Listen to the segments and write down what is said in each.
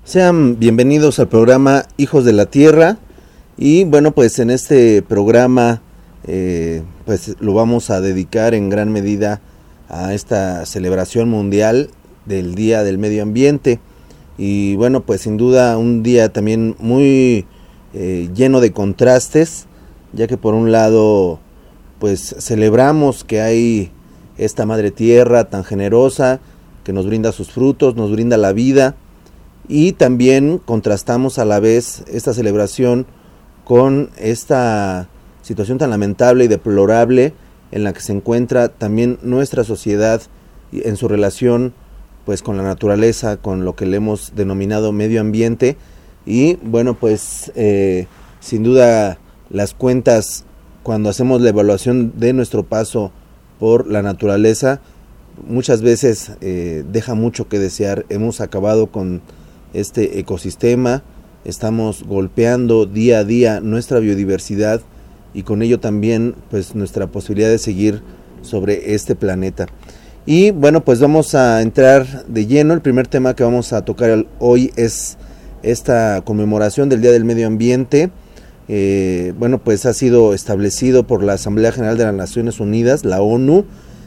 Sean bienvenidos al programa Hijos de la Tierra y bueno, pues en este programa pues lo vamos a dedicar en gran medida a esta celebración mundial del Día del Medio Ambiente y bueno, pues sin duda un día también muy lleno de contrastes, ya que por un lado pues celebramos que hay esta madre tierra tan generosa que nos brinda sus frutos, nos brinda la vida. Y también contrastamos a la vez esta celebración con esta situación tan lamentable y deplorable en la que se encuentra también nuestra sociedad en su relación pues con la naturaleza, con lo que le hemos denominado medio ambiente. Y bueno, pues sin duda las cuentas, cuando hacemos la evaluación de nuestro paso por la naturaleza, muchas veces deja mucho que desear. Hemos acabado con este ecosistema, estamos golpeando día a día nuestra biodiversidad y con ello también pues nuestra posibilidad de seguir sobre este planeta. Y bueno, pues vamos a entrar de lleno. El primer tema que vamos a tocar hoy es esta conmemoración del Día del Medio Ambiente. Bueno, pues ha sido establecido por la Asamblea General de las Naciones Unidas, la ONU,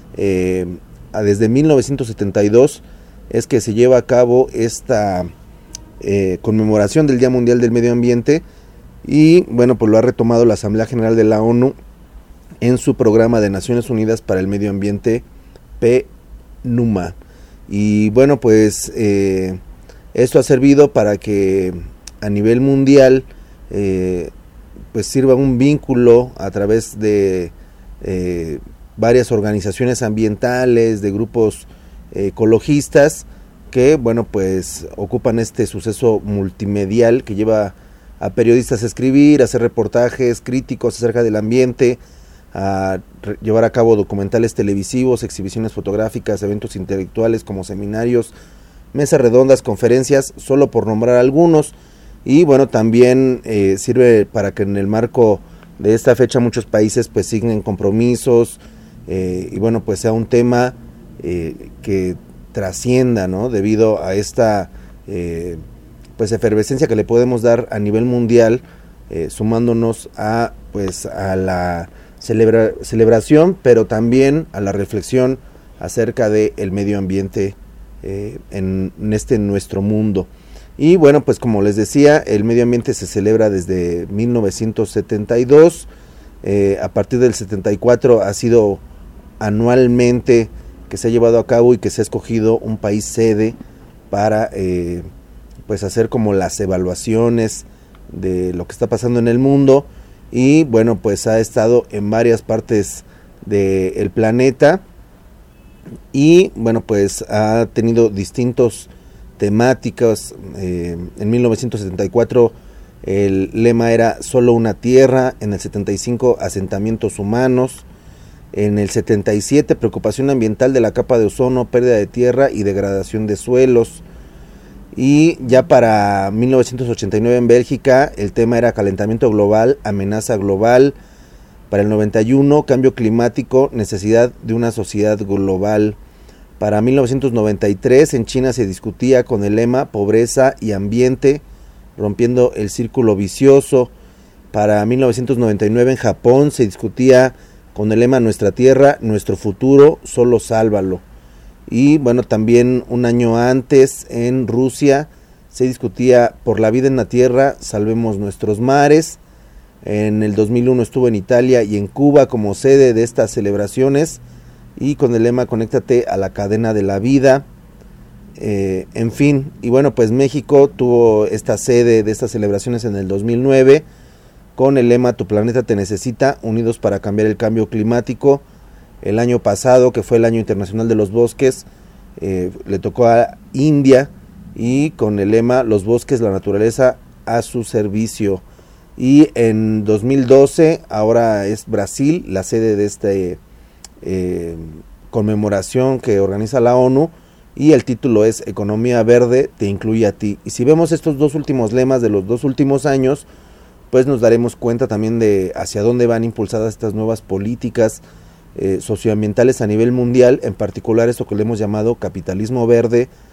desde 1972 es que se lleva a cabo esta conmemoración del Día Mundial del Medio Ambiente y bueno, pues lo ha retomado la Asamblea General de la ONU en su programa de Naciones Unidas para el Medio Ambiente, PNUMA. Y bueno, pues esto ha servido para que a nivel mundial pues sirva un vínculo a través de varias organizaciones ambientales, de grupos ecologistas, que bueno, pues ocupan este suceso multimedial que lleva a periodistas a escribir, a hacer reportajes críticos acerca del ambiente, a llevar a cabo documentales televisivos, exhibiciones fotográficas, eventos intelectuales como seminarios, mesas redondas, conferencias, solo por nombrar algunos. Y bueno, también sirve para que en el marco de esta fecha muchos países pues signen compromisos y bueno, pues sea un tema que trascienda, ¿no? Debido a esta pues efervescencia que le podemos dar a nivel mundial, sumándonos a pues a la celebración, pero también a la reflexión acerca del medio ambiente en este nuestro mundo. Y bueno, pues como les decía, el medio ambiente se celebra desde 1972, a partir del 74 ha sido anualmente que se ha llevado a cabo y que se ha escogido un país sede para pues hacer como las evaluaciones de lo que está pasando en el mundo. Y bueno, pues ha estado en varias partes del planeta y bueno, pues ha tenido distintos temáticas. En 1974 el lema era solo una tierra, en el 75 asentamientos humanos, en el 77 preocupación ambiental de la capa de ozono, pérdida de tierra y degradación de suelos. Y ya para 1989 en Bélgica el tema era calentamiento global, amenaza global. Para el 91 cambio climático, necesidad de una sociedad global. Para 1993 en China se discutía con el lema pobreza y ambiente, rompiendo el círculo vicioso. Para 1999 en Japón se discutía con el lema nuestra tierra, nuestro futuro, solo sálvalo. Y bueno, también un año antes en Rusia se discutía por la vida en la tierra, salvemos nuestros mares. En el 2001 estuvo en Italia y en Cuba como sede de estas celebraciones y con el lema conéctate a la cadena de la vida. En fin, y bueno, pues México tuvo esta sede de estas celebraciones en el 2009 con el lema tu planeta te necesita, unidos para cambiar el cambio climático. El año pasado, que fue el año internacional de los bosques, le tocó a India y con el lema los bosques, la naturaleza a su servicio. Y en 2012 ahora es Brasil la sede de esta conmemoración que organiza la ONU y el título es Economía Verde te incluye a ti. Y si vemos estos dos últimos lemas de los 2 últimos años, pues nos daremos cuenta también de hacia dónde van impulsadas estas nuevas políticas socioambientales a nivel mundial, en particular esto que le hemos llamado capitalismo verde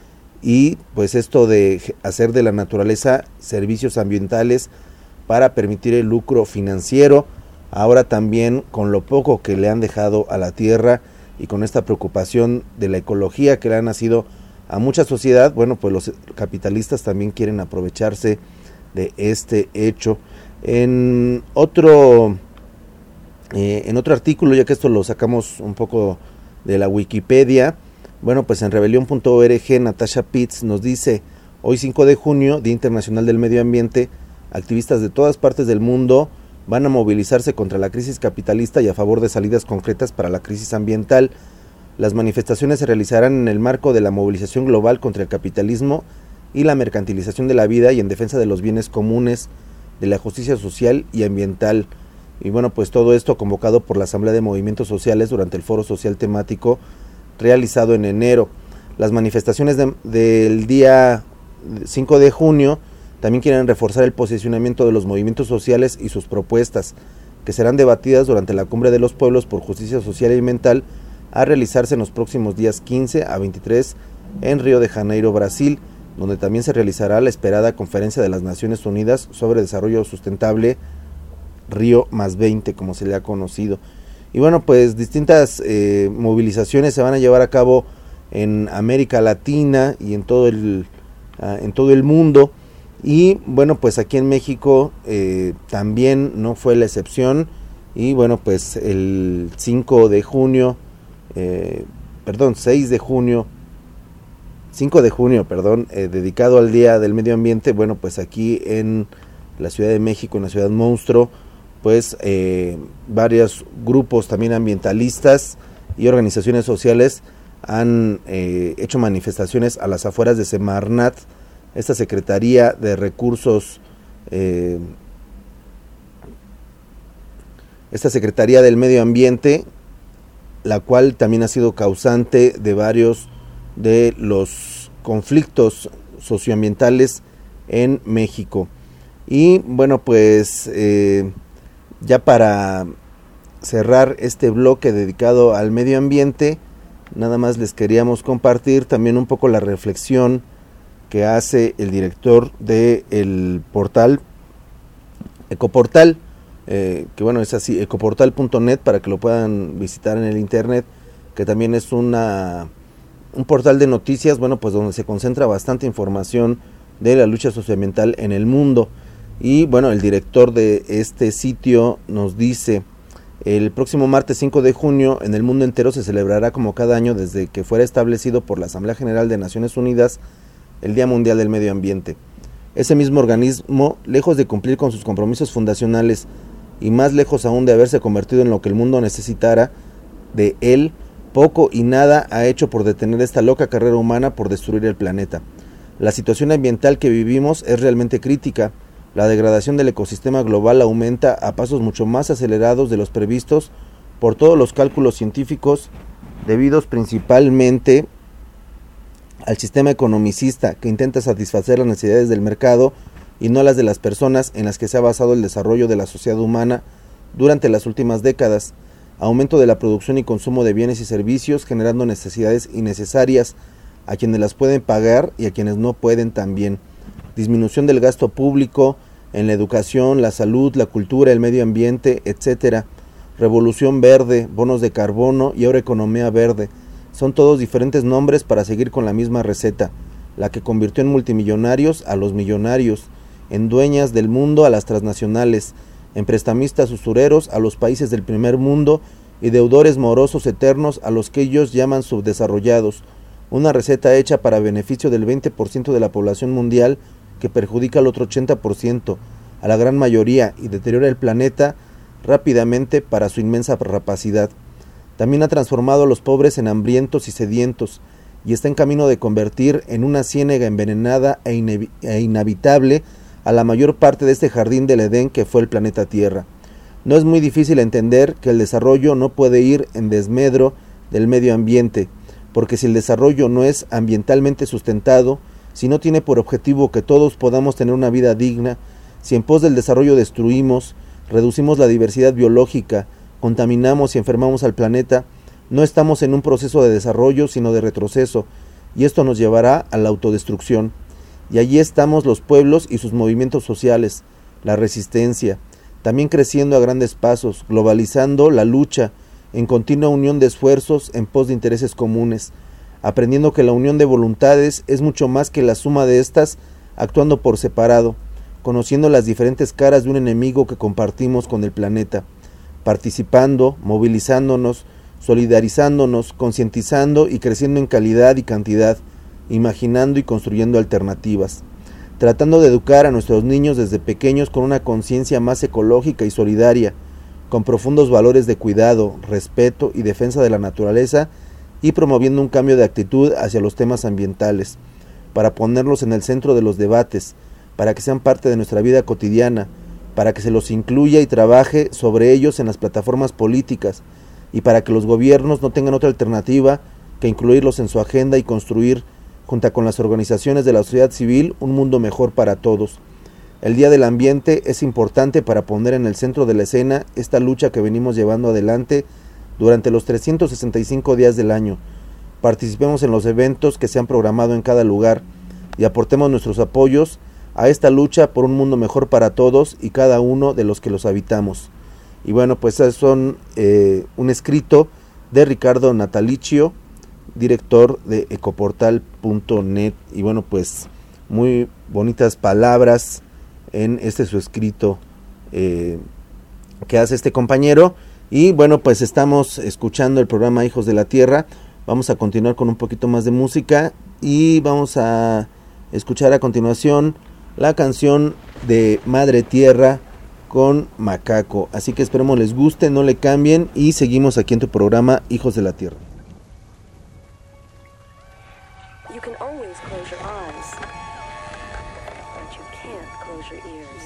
y pues esto de hacer de la naturaleza servicios ambientales para permitir el lucro financiero, ahora también con lo poco que le han dejado a la tierra y con esta preocupación de la ecología que le ha nacido a mucha sociedad, bueno, pues los capitalistas también quieren aprovecharse de este hecho. En otro artículo, ya que esto lo sacamos un poco de la Wikipedia, bueno, pues en rebelión.org Natasha Pitts nos dice: hoy 5 de junio, Día Internacional del Medio Ambiente, activistas de todas partes del mundo van a movilizarse contra la crisis capitalista y a favor de salidas concretas para la crisis ambiental. Las manifestaciones se realizarán en el marco de la movilización global contra el capitalismo y la mercantilización de la vida y en defensa de los bienes comunes, de la justicia social y ambiental. Y bueno, pues todo esto convocado por la Asamblea de Movimientos Sociales durante el Foro Social Temático realizado en enero. Las manifestaciones del día 5 de junio también quieren reforzar el posicionamiento de los movimientos sociales y sus propuestas, que serán debatidas durante la Cumbre de los Pueblos por Justicia Social y Ambiental, a realizarse en los próximos días 15 a 23 en Río de Janeiro, Brasil, donde también se realizará la esperada Conferencia de las Naciones Unidas sobre Desarrollo Sustentable, Río +20, como se le ha conocido. Y bueno, pues distintas movilizaciones se van a llevar a cabo en América Latina y en todo el mundo. Y bueno, pues aquí en México también no fue la excepción. Y bueno, pues el 5 de junio, 5 de junio, dedicado al Día del Medio Ambiente, bueno, pues aquí en la Ciudad de México, en la Ciudad Monstruo, pues varios grupos también ambientalistas y organizaciones sociales han hecho manifestaciones a las afueras de Semarnat, esta Secretaría de Recursos, esta Secretaría del Medio Ambiente, la cual también ha sido causante de varios de los conflictos socioambientales en México. Y bueno, pues ya para cerrar este bloque dedicado al medio ambiente, nada más les queríamos compartir también un poco la reflexión que hace el director del portal Ecoportal, que bueno, es así, ecoportal.net, para que lo puedan visitar en el internet, que también es un portal de noticias, bueno, pues donde se concentra bastante información de la lucha socioambiental en el mundo. Y bueno, el director de este sitio nos dice: el próximo martes 5 de junio en el mundo entero se celebrará, como cada año desde que fuera establecido por la Asamblea General de Naciones Unidas, el Día Mundial del Medio Ambiente. Ese mismo organismo, lejos de cumplir con sus compromisos fundacionales y más lejos aún de haberse convertido en lo que el mundo necesitara de él, poco y nada ha hecho por detener esta loca carrera humana por destruir el planeta. La situación ambiental que vivimos es realmente crítica. La degradación del ecosistema global aumenta a pasos mucho más acelerados de los previstos por todos los cálculos científicos, debidos principalmente al sistema economicista que intenta satisfacer las necesidades del mercado y no las de las personas, en las que se ha basado el desarrollo de la sociedad humana durante las últimas décadas. Aumento de la producción y consumo de bienes y servicios, generando necesidades innecesarias a quienes las pueden pagar y a quienes no pueden también. Disminución del gasto público en la educación, la salud, la cultura, el medio ambiente, etc. Revolución verde, bonos de carbono y ahora economía verde. Son todos diferentes nombres para seguir con la misma receta, la que convirtió en multimillonarios a los millonarios, en dueñas del mundo a las transnacionales, en prestamistas usureros a los países del primer mundo y deudores morosos eternos a los que ellos llaman subdesarrollados. Una receta hecha para beneficio del 20% de la población mundial, que perjudica al otro 80%, a la gran mayoría, y deteriora el planeta rápidamente para su inmensa rapacidad. También ha transformado a los pobres en hambrientos y sedientos, y está en camino de convertir en una ciénaga envenenada e inhabitable a la mayor parte de este jardín del Edén que fue el planeta Tierra. No es muy difícil entender que el desarrollo no puede ir en desmedro del medio ambiente, porque si el desarrollo no es ambientalmente sustentado, si no tiene por objetivo que todos podamos tener una vida digna, si en pos del desarrollo destruimos, reducimos la diversidad biológica, contaminamos y enfermamos al planeta, no estamos en un proceso de desarrollo, sino de retroceso. y esto nos llevará a la autodestrucción. Y allí estamos los pueblos y sus movimientos sociales, la resistencia, también creciendo a grandes pasos, globalizando la lucha, en continua unión de esfuerzos en pos de intereses comunes, aprendiendo que la unión de voluntades es mucho más que la suma de estas actuando por separado, conociendo las diferentes caras de un enemigo que compartimos con el planeta, participando, movilizándonos, solidarizándonos, concientizando y creciendo en calidad y cantidad, imaginando y construyendo alternativas, tratando de educar a nuestros niños desde pequeños con una conciencia más ecológica y solidaria, con profundos valores de cuidado, respeto y defensa de la naturaleza y promoviendo un cambio de actitud hacia los temas ambientales, para ponerlos en el centro de los debates, para que sean parte de nuestra vida cotidiana, para que se los incluya y trabaje sobre ellos en las plataformas políticas y para que los gobiernos no tengan otra alternativa que incluirlos en su agenda y construir, junto con las organizaciones de la sociedad civil, un mundo mejor para todos. El Día del Ambiente es importante para poner en el centro de la escena esta lucha que venimos llevando adelante durante los 365 días del año. Participemos en los eventos que se han programado en cada lugar y aportemos nuestros apoyos a esta lucha por un mundo mejor para todos y cada uno de los que los habitamos. Y bueno, pues son un escrito de Ricardo Natalicio, director de ecoportal.net, y bueno, pues muy bonitas palabras en su escrito que hace este compañero. Y bueno, pues estamos escuchando el programa Hijos de la Tierra. Vamos a continuar con un poquito más de música y vamos a escuchar a continuación la canción de Madre Tierra con Macaco. Así que esperemos les guste, no le cambien y seguimos aquí en tu programa Hijos de la Tierra. You can always close your eyes, but you can't close your ears.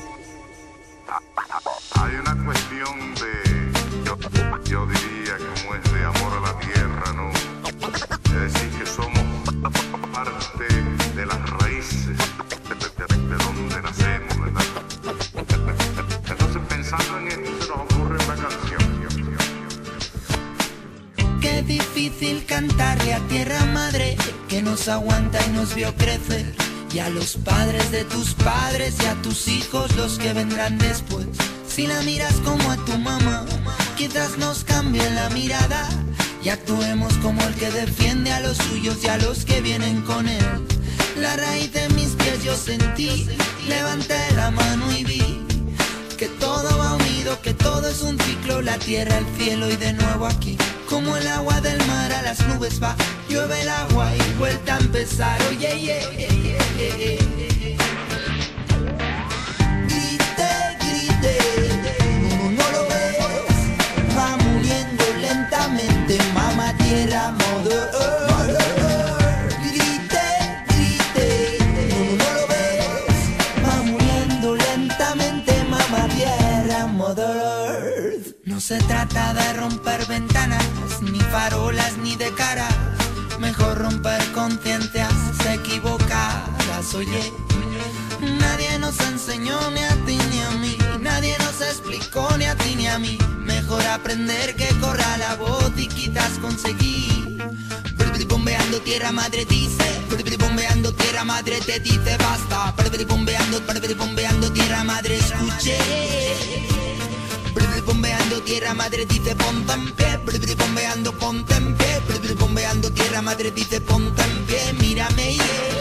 Hay una cuestión de, yo diría, como es de amor a la tierra, ¿no? Es decir, que somos parte de las raíces de donde nacemos, ¿verdad? Entonces, pensando en esto, se nos ocurre una canción. Qué difícil cantarle a tierra madre que nos aguanta y nos vio crecer, y a los padres de tus padres y a tus hijos los que vendrán después. Si la miras como a tu mamá, quizás nos cambie la mirada y actuemos como el que defiende a los suyos y a los que vienen con él. La raíz de mis pies yo sentí, levanté la mano y vi que todo va unido, que todo es un ciclo, la tierra, el cielo y de nuevo aquí. Como el agua del mar a las nubes va, llueve el agua y vuelta a empezar. Oye, grite, no lo ves, va muriendo lentamente, mamá tierra, mother earth. Grite, no lo ves, va muriendo lentamente, mamá tierra, mother earth. No se trata de romper ventanas, ni farolas, ni de cara. Mejor romper conciencias equivocadas. Oye, nadie nos enseñó ni a ti ni a mí, nadie nos explicó ni a ti ni a mí. Mejor aprender que corra la voz y quizás conseguir. Bombeando tierra madre dice, bombeando tierra madre te dice basta. Bombeando tierra madre escuché. Bombeando tierra madre dice ponte en pie, bombeando ponte en pie, bombeando tierra madre dice ponte en pie, mírame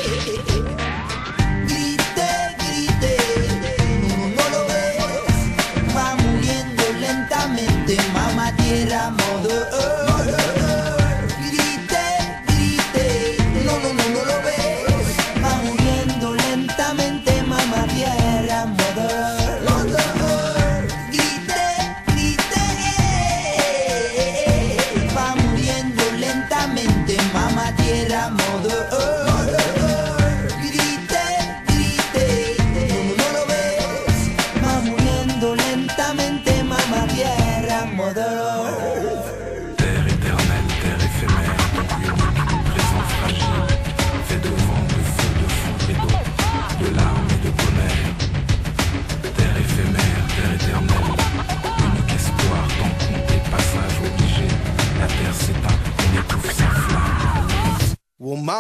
grite, no lo ves, va muriendo lentamente, mamá tierra, mother earth. Grite, no lo ves, va muriendo lentamente, mamá tierra, mother earth. Va muriendo lentamente, mamá tierra, mother earth.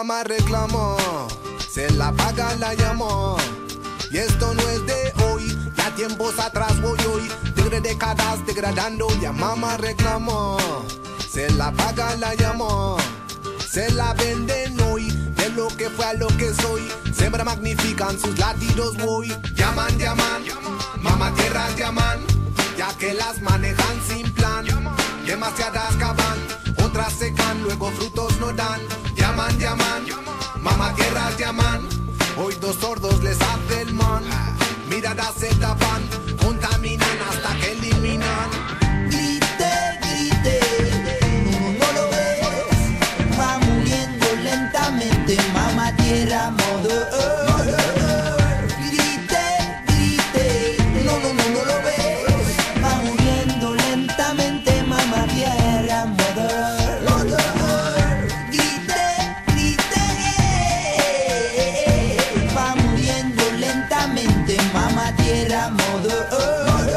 mamá reclamó, se la paga la llamó. Y esto no es de hoy, ya tiempos atrás voy hoy, de décadas degradando, ya mamá reclamó, se la paga la llamó. Se la venden hoy, de lo que fue a lo que soy, siempre magnifican sus latidos voy. Llaman, llaman, mamá tierra llaman, ya que las manejan sin plan. Demasiadas cavan, otras secan, luego frutos no dan. Llaman, llaman, mamá tierra llaman, hoy dos sordos les hace el man. Miradas se tapan, contaminan hasta que eliminan. Grite, grite, no lo ves, va muriendo lentamente, mamá tierra, mother earth. Grite, grite, no lo ves, va muriendo lentamente, mamá tierra, mother earth. Grite, grite, va muriendo lentamente, mamá tierra, mother earth.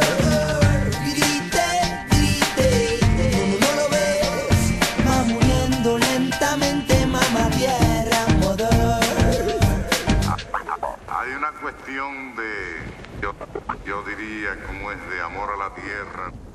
Hay una cuestión de, yo diría, como es de amor a la tierra.